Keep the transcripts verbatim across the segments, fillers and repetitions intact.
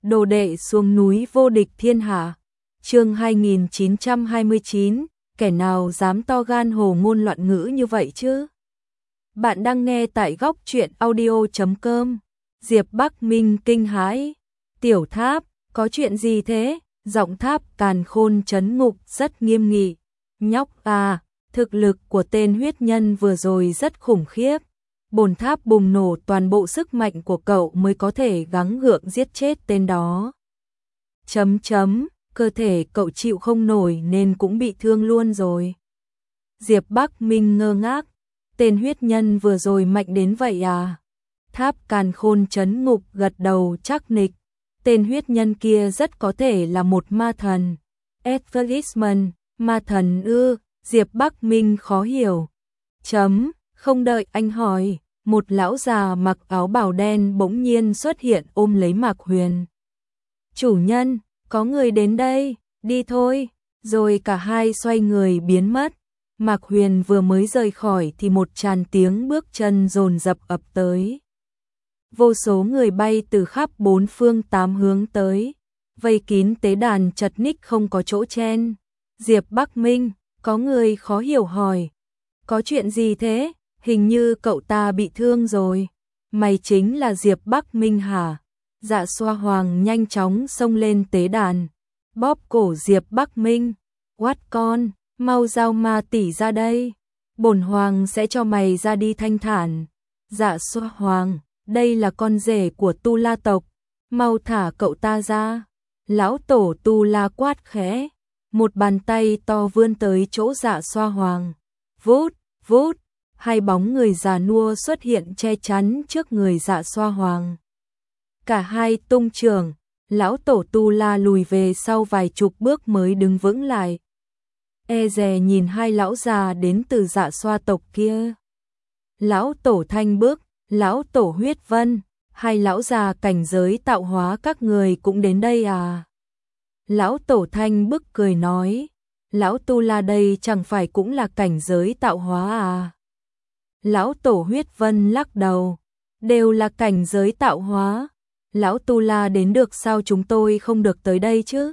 Đồ đệ xuống núi vô địch thiên hạ. Chương hai nghìn chín trăm hai mươi chín, kẻ nào dám to gan hồ ngôn loạn ngữ như vậy chứ? Bạn đang nghe tại góc truyện audio chấm com. Diệp Bắc Minh kinh hãi. Tiểu Tháp, có chuyện gì thế? Giọng Tháp Càn Khôn trấn ngục rất nghiêm nghị. Nhóc à, thực lực của tên huyết nhân vừa rồi rất khủng khiếp. Bồn Tháp bùng nổ toàn bộ sức mạnh của cậu mới có thể gắng gượng giết chết tên đó. Chấm chấm, cơ thể cậu chịu không nổi nên cũng bị thương luôn rồi. Diệp Bắc Minh ngơ ngác, tên huyết nhân vừa rồi mạnh đến vậy à? Tháp Càn Khôn trấn ngục gật đầu chắc nịch, tên huyết nhân kia rất có thể là một ma thần. Advertisement, ma thần ư? Diệp Bắc Minh khó hiểu. Chấm, không đợi anh hỏi, một lão già mặc áo bào đen bỗng nhiên xuất hiện ôm lấy Mạc Huyền. Chủ nhân, có người đến đây, đi thôi. Rồi cả hai xoay người biến mất. Mạc Huyền vừa mới rời khỏi thì một tràn tiếng bước chân dồn dập ập tới. Vô số người bay từ khắp bốn phương tám hướng tới, vây kín tế đàn chật ních không có chỗ chen. Diệp Bắc Minh, có người khó hiểu hỏi, có chuyện gì thế? Hình như cậu ta bị thương rồi. Mày chính là Diệp Bắc Minh hả? Dạ Xoa Hoàng nhanh chóng xông lên tế đàn, bóp cổ Diệp Bắc Minh. Quát con, mau giao ma tỷ ra đây. Bổn Hoàng sẽ cho mày ra đi thanh thản. Dạ Xoa Hoàng, đây là con rể của Tu La tộc, mau thả cậu ta ra. Lão tổ Tu La quát khẽ, một bàn tay to vươn tới chỗ Dạ Xoa Hoàng. Vút, vút, hai bóng người già nua xuất hiện che chắn trước người Dạ Xoa Hoàng. Cả hai tung trường, lão tổ Tu La lùi về sau vài chục bước mới đứng vững lại. E dè nhìn hai lão già đến từ Dạ Xoa tộc kia. Lão tổ Thanh Bức, lão tổ Huyết Vân, hai lão già cảnh giới tạo hóa các người cũng đến đây à? Lão tổ Thanh Bức cười nói, lão Tu La đây chẳng phải cũng là cảnh giới tạo hóa à? Lão tổ Huyết Vân lắc đầu, đều là cảnh giới tạo hóa. Lão Tu La đến được sao chúng tôi không được tới đây chứ?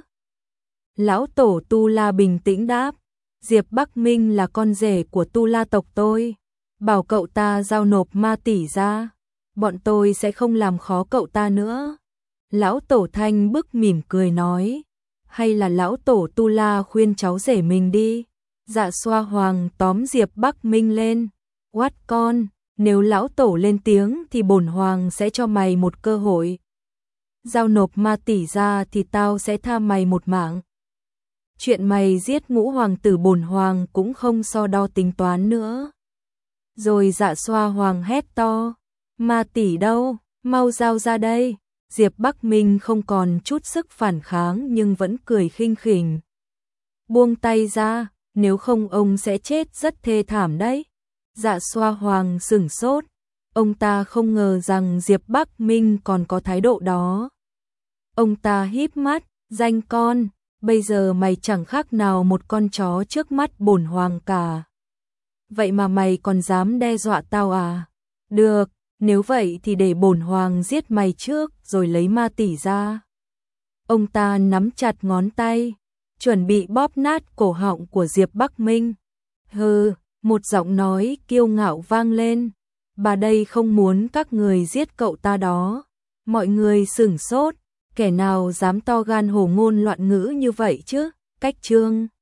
Lão tổ Tu La bình tĩnh đáp, Diệp Bắc Minh là con rể của Tu La tộc tôi, bảo cậu ta giao nộp ma tỷ ra, bọn tôi sẽ không làm khó cậu ta nữa. Lão tổ Thanh Bức mỉm cười nói, hay là lão tổ Tu La khuyên cháu rể mình đi. Dạ Xoa Hoàng tóm Diệp Bắc Minh lên, quát con, nếu lão tổ lên tiếng thì bổn Hoàng sẽ cho mày một cơ hội. Giao nộp ma tỷ ra thì tao sẽ tha mày một mạng. Chuyện mày giết ngũ hoàng tử bổn Hoàng cũng không so đo tính toán nữa. Rồi Dạ Xoa Hoàng hét to, ma tỷ đâu, mau giao ra đây. Diệp Bắc Minh không còn chút sức phản kháng nhưng vẫn cười khinh khỉnh. Buông tay ra, nếu không ông sẽ chết rất thê thảm đấy. Dạ Xoa Hoàng sửng sốt, ông ta không ngờ rằng Diệp Bắc Minh còn có thái độ đó. Ông ta híp mắt, danh con, bây giờ mày chẳng khác nào một con chó trước mắt bổn Hoàng cả. Vậy mà mày còn dám đe dọa tao à? Được, nếu vậy thì để bổn Hoàng giết mày trước rồi lấy ma tỷ ra. Ông ta nắm chặt ngón tay, chuẩn bị bóp nát cổ họng của Diệp Bắc Minh. Hừ, một giọng nói kiêu ngạo vang lên, bà đây không muốn các người giết cậu ta đó. Mọi người sửng sốt, kẻ nào dám to gan hồ ngôn loạn ngữ như vậy chứ? Cách chương